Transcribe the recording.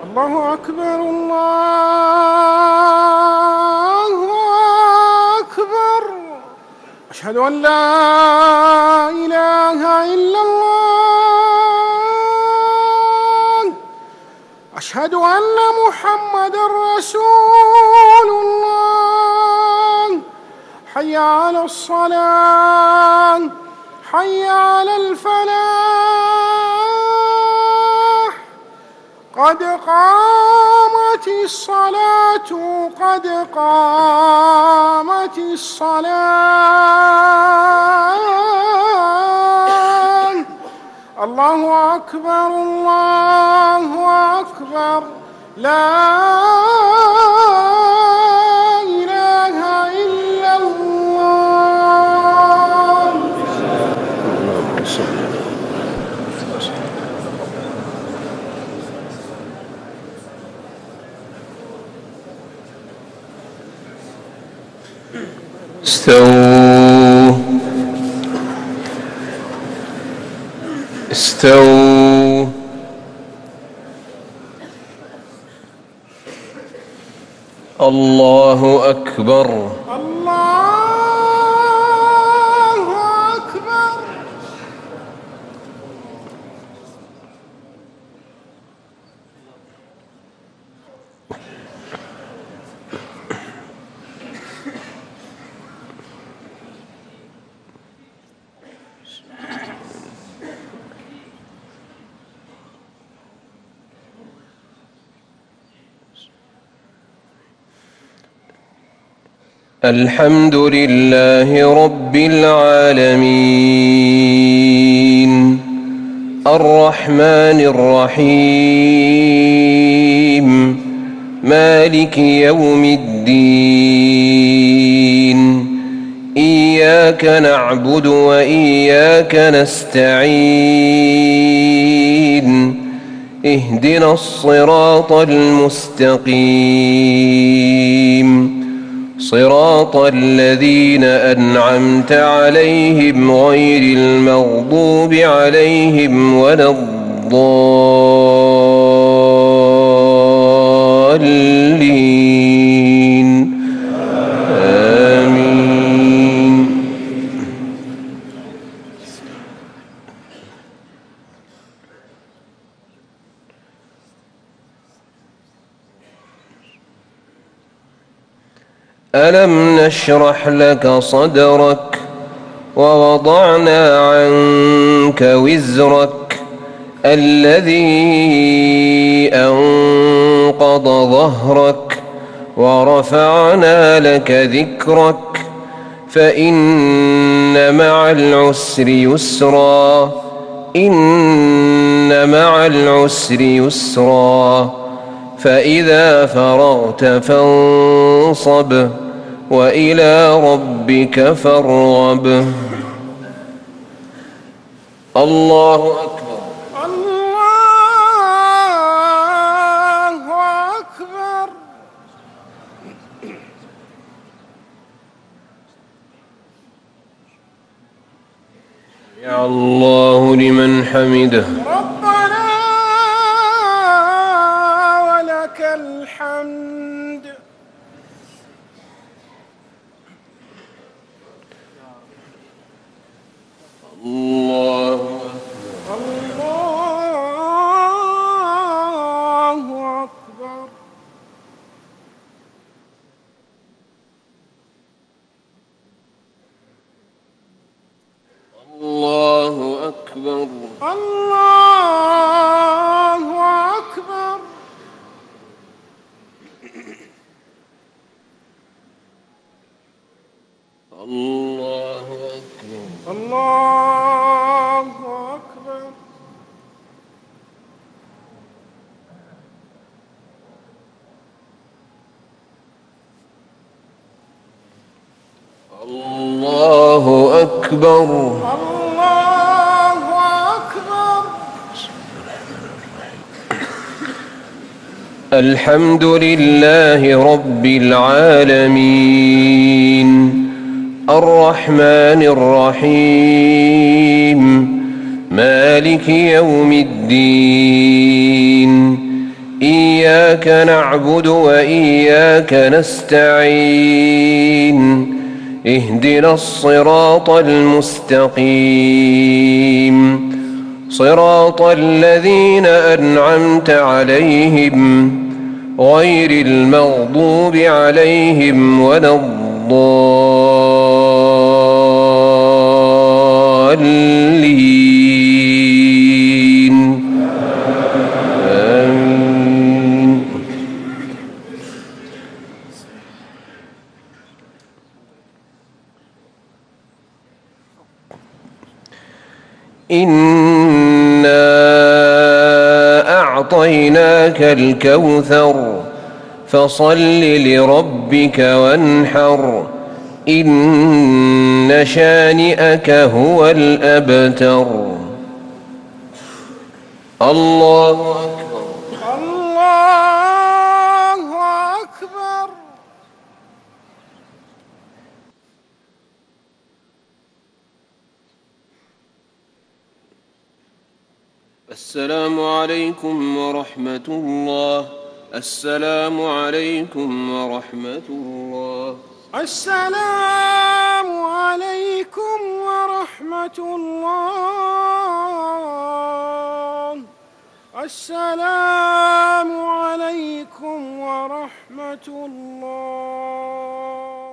الله أكبر الله أكبر. أشهد أن لا إله إلا الله. أشهد أن محمدًا رسول الله. حي على الصلاة حي على الفلاح. قد قامت الصلاة قد قامت الصلاة. الله أكبر الله أكبر. لا إله إلا الله. استووا. الله أكبر الله أكبر. الحمد لله رب العالمين الرحمن الرحيم مالك يوم الدين إياك نعبد وإياك نستعين اهدنا الصراط المستقيم صراط الذين أنعمت عليهم غير المغضوب عليهم ولا الضالين آمين. ألم نشرح لك صدرك ووضعنا عنك وزرك الذي أنقض ظهرك ورفعنا لك ذكرك فإن مع العسر يسرا إن مع العسر يسرا فإذا فرغت فانصب وإلى ربك فارغب. الله أكبر الله أكبر. يا الله لمن حمده. ربنا ولك الحمد. الله الله أكبر. الله أكبر. الله أكبر. الله أكبر. الله أكبر. الله أكبر. الله أكبر. الحمد لله رب العالمين الرحمن الرحيم مالك يوم الدين إياك نعبد وإياك نستعين اهدنا الصراط المستقيم صراط الذين أنعمت عليهم غير المغضوب عليهم ولا الضالين آمين. إنا أعطيناك الكوثر فصل لربك وانحر إن شانئك هو الأبتر. الله أكبر. الله أكبر. السلام عليكم ورحمة الله. السلام عليكم ورحمة الله. السلام عليكم ورحمة الله. السلام عليكم ورحمة الله.